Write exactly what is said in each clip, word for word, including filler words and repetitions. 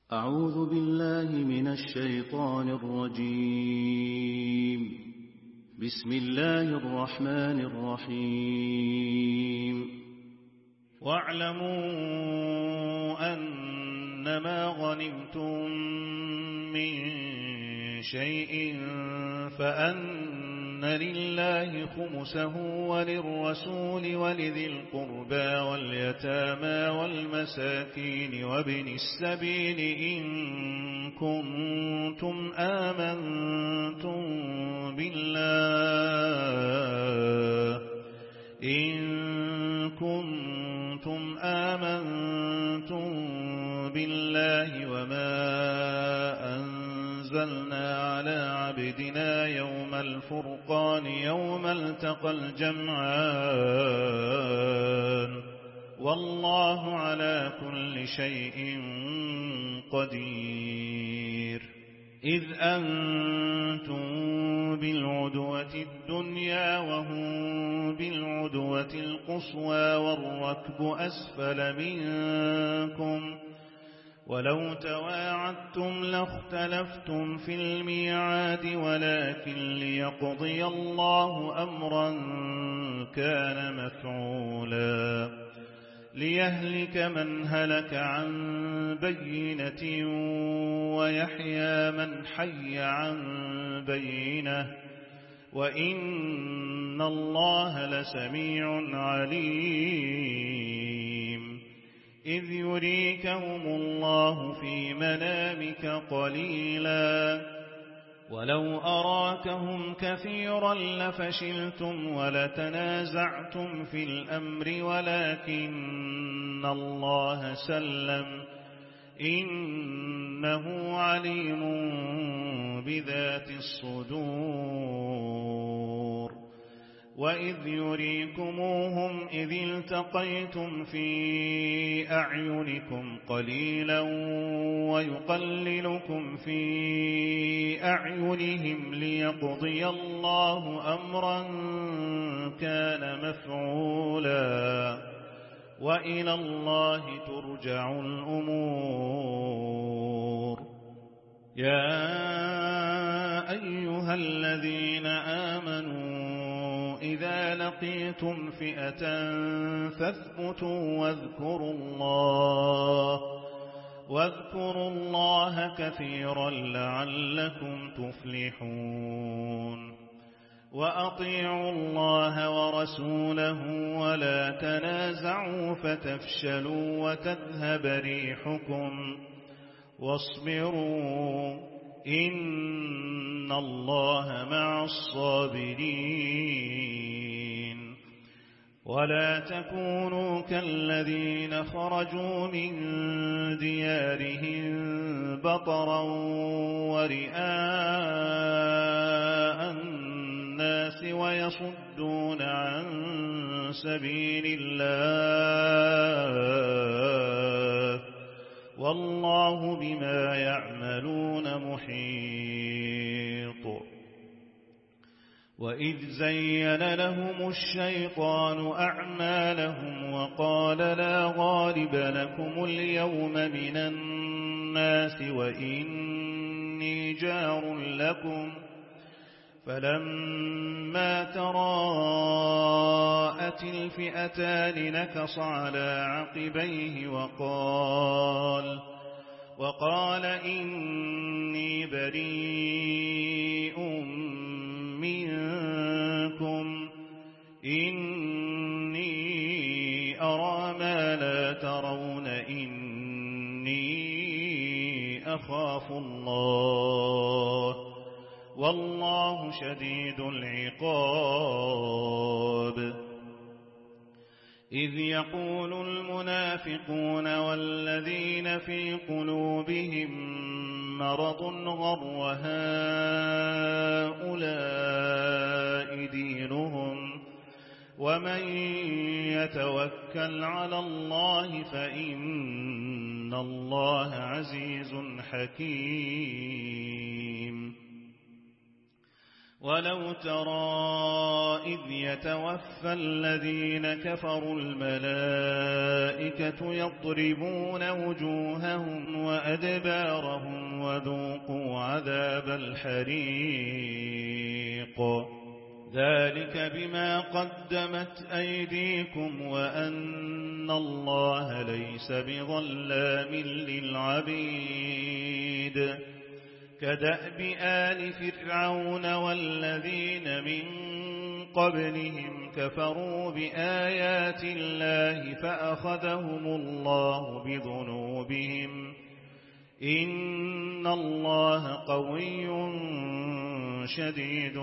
أعوذ بالله من الشيطان الرجيم. بسم الله الرحمن الرحيم. واعلموا أنما غنمتم من شيء فأن لله خمسه وللرسول ولذي القربى واليتامى والمساكين وابن السبيل إن كنتم آمنتم بالله إن كنتم آمنتم بالله وما أنزلنا على عبدنا يوم الفرقان يوم التقى الجمعان والله على كل شيء قدير. إذ أنتم بالعدوة الدنيا وهم بالعدوة القصوى والركب أسفل منكم ولو تواعدتم لاختلفتم في الميعاد ولكن ليقضي الله أمرا كان مفعولا ليهلك من هلك عن بينة ويحيى من حي عن بينة وإن الله لسميع عليم. إذ يريكهم الله في منامك قليلا ولو أراكهم كثيرا لفشلتم ولتنازعتم في الأمر ولكن الله سلم إنه عليم بذات الصدور. وإذ يريكموهم إذ التقيتم في أعينكم قليلا ويقللكم في أعينهم ليقضي الله أمرا كان مفعولا وإلى الله ترجع الأمور. يا أيها الذين آمنوا إذا لقيتم فئة فاثبتوا واذكروا الله واذكروا الله كثيرا لعلكم تفلحون. وأطيعوا الله ورسوله ولا تنازعوا فتفشلوا وتذهب ريحكم واصبروا إن الله مع الصابرين. ولا تكونوا كالذين خرجوا من ديارهم بطرا ورئاء الناس ويصدون عن سبيل الله والله بما يعملون محيط. وإذ زين لهم الشيطان أعمالهم وقال لا غالب لكم اليوم من الناس وإني جار لكم فلما تراءت الفئتان نكص على عقبيه وقال وقال إني بريء منكم إني أرى ما لا ترون إني أخاف الله والله شديد العقاب. إذ يقول المنافقون والذين في قلوبهم مرض غر هؤلاء دينهم ومن يتوكل على الله فإن الله عزيز حكيم. ولو ترى إذ يتوفى الذين كفروا الملائكة يضربون وجوههم وأدبارهم وذوقوا عذاب الحريق ذلك بما قدمت أيديكم وأن الله ليس بظلام للعبيد كدأب آل فرعون والذين من قبلهم كفروا بآيات الله فأخذهم الله بذنوبهم إن الله قوي شديد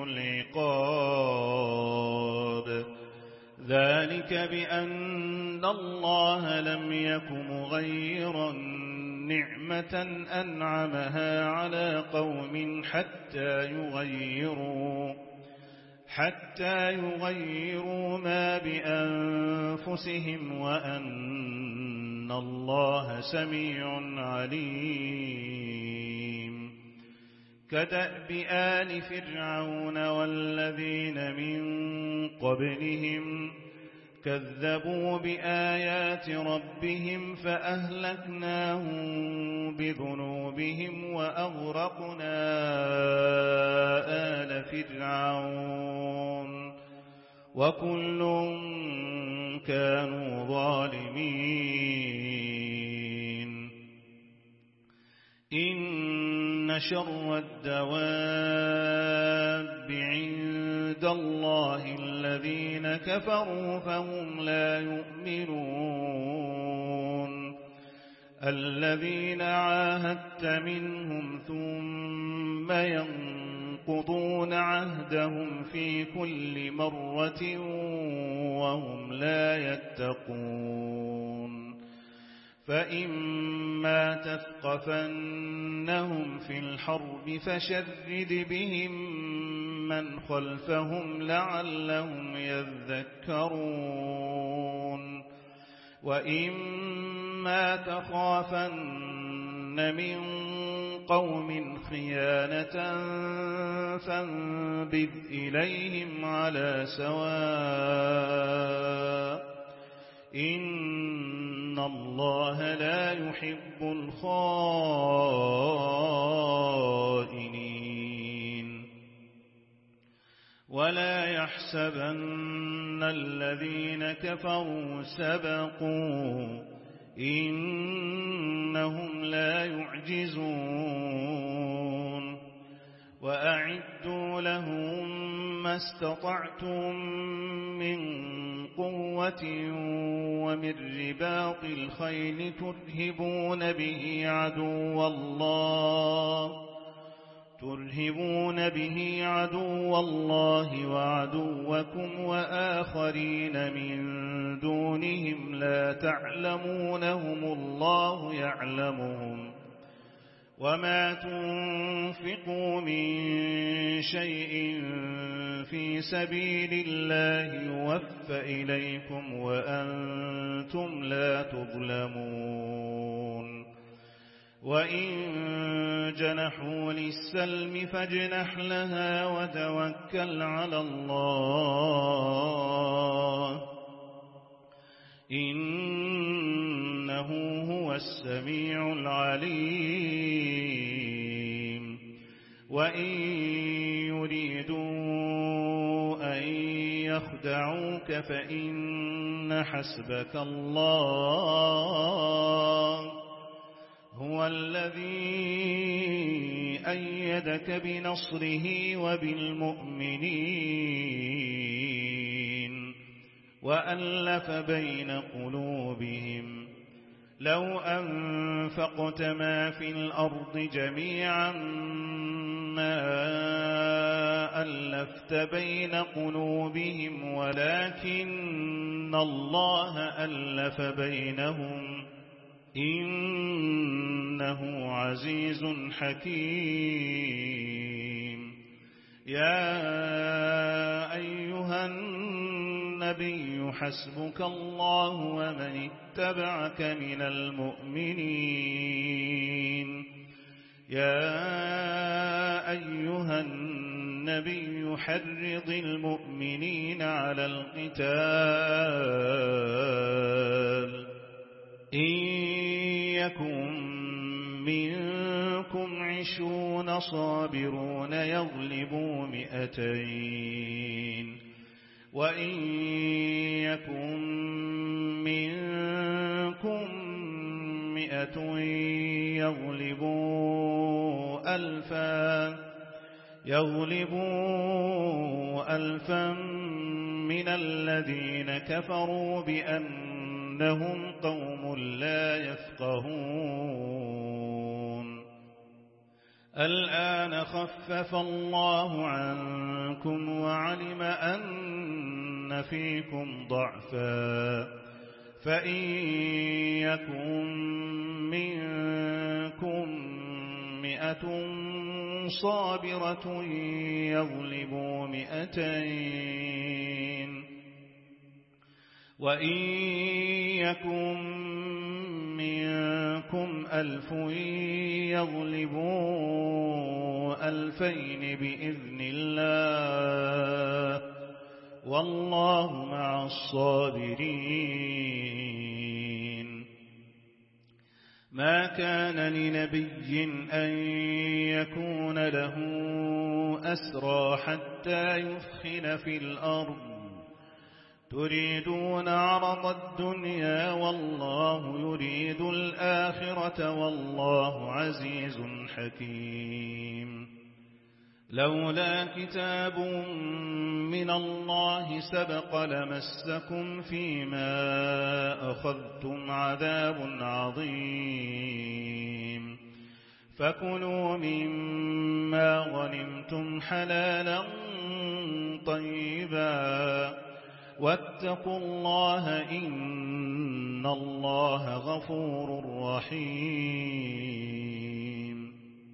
العقاب ذلك بأن الله لم يك مغيرا نعمة أنعمها على قوم حتى يغيروا حتى يغيروا ما بأنفسهم وأن الله سميع عليم كدأب آل فرعون والذين من قبلهم كذبوا بآيات ربهم فأهلكناهم بذنوبهم وأغرقنا آل فرعون وكل كانوا ظالمين إن شر الدواب عند الله الذين كفروا فهم لا يؤمنون الذين عاهدت منهم ثم ينقضون عهدهم في كل مرة وهم لا يتقون فإما تثقفنهم في الحرب فشرد بهم من خلفهم لعلهم يذكرون وإما تخافن من قوم خيانة فانبذ إليهم على سواء إن الله لا يحب الخائنين ولا يحسبن الذين كفروا سبقوا إنهم لا يعجزون وأعدوا لهم ما استطعتم من قوة ومن رباط الخيل ترهبون به عدو الله ترهبون به عدو الله وعدوكم وآخرين من دونهم لا تعلمونهم الله يعلمهم وما تنفقوا من شيء في سبيل الله يوفى إليكم وأنتم لا تظلمون وإن جنحوا للسلم فاجنح لها وتوكل على الله إنه هو السميع العليم وإن يريدوا أن يخدعوك فإن حسبك الله هو الذي أيدك بنصره وبالمؤمنين وألف بين قلوبهم لو أنفقت ما في الأرض جميعا ما ألفت بين قلوبهم ولكن الله ألف بينهم إنه عزيز حكيم يا أيها النبي حسبك الله ومن اتبعك من المؤمنين يا أيها النبي النبي حرض المؤمنين على القتال إن يكن منكم عشرون صابرون يغلبوا مئتين وإن يكن منكم مئة يغلبوا ألفا يغلبوا ألفا من الذين كفروا بأنهم قوم لا يفقهون الآن خفف الله عنكم وعلم أن فيكم ضعفا فإن يكن منكم مئة صابرة يغلبوا مئتين وإن يكن منكم ألف يغلبوا ألفين بإذن الله والله مع الصابرين ما كان لنبي أن يكون له أسرى حتى يثخن في الأرض تريدون عرض الدنيا والله يريد الآخرة والله عزيز حكيم لولا كتاب من الله سبق لمسكم فيما أخذتم عذاب عظيم فكلوا مما غنمتم حلالا طيبا واتقوا الله إن الله غفور رحيم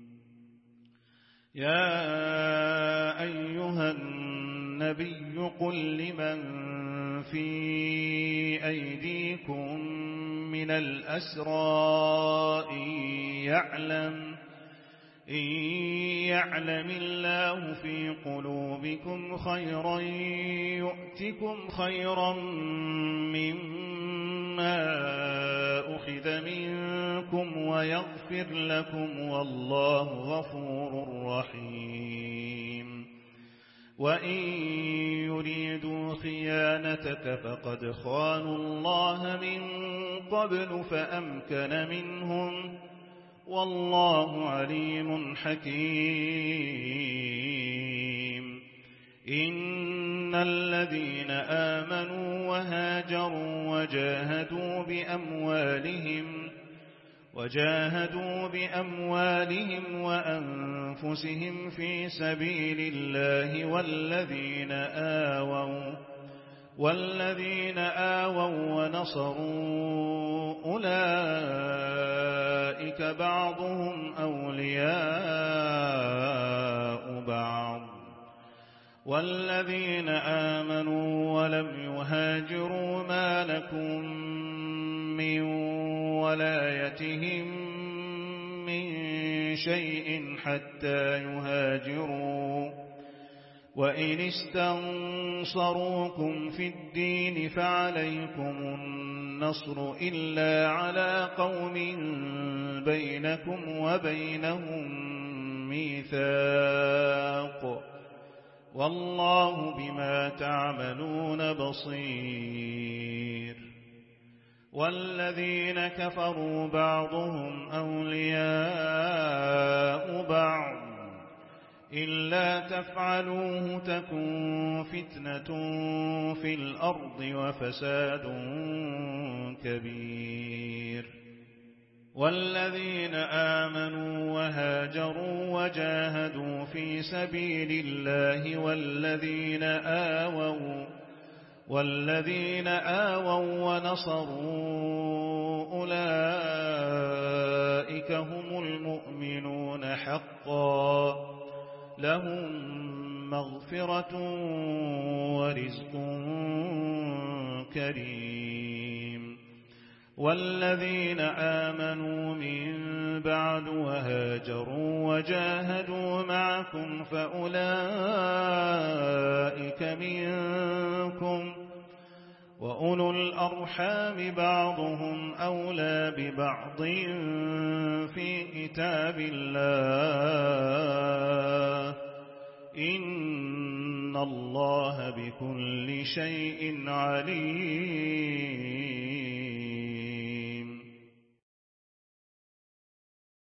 يا أيها النبي قل لمن في أيديكم من الأسرى إن يعلم إن يعلم الله في قلوبكم خيرا يؤتكم خيرا مما أخذ منكم ويغفر لكم والله غفور رحيم وإن يريدوا خيانتك فقد خانوا الله من قبل فأمكن منهم والله عليم حكيم إن الذين آمنوا وهاجروا وجاهدوا بأموالهم وجاهدوا بأموالهم وأنفسهم في سبيل الله والذين آووا والذين آووا ونصروا أولئك بعضهم أولياء بعض والذين آمنوا ولم يهاجروا ما لكم من ولايتهم من شيء حتى يهاجروا وإن استنصروكم في الدين فعليكم النصر إلا على قوم بينكم وبينهم ميثاق والله بما تعملون بصير والذين كفروا بعضهم أولياء بعض إلا تفعلوه تكن فتنة في الأرض وفساد كبير والذين آمنوا وهاجروا وجاهدوا في سبيل الله والذين آووا والذين آووا ونصروا أولئك هم المؤمنون حقا لهم مغفرة ورزق كريم والذين آمنوا من بعد وهاجروا وجاهدوا معكم فأولئك منكم وأولو الأرحام بعضهم أولى ببعض في كتاب الله إن الله بكل شيء عليم.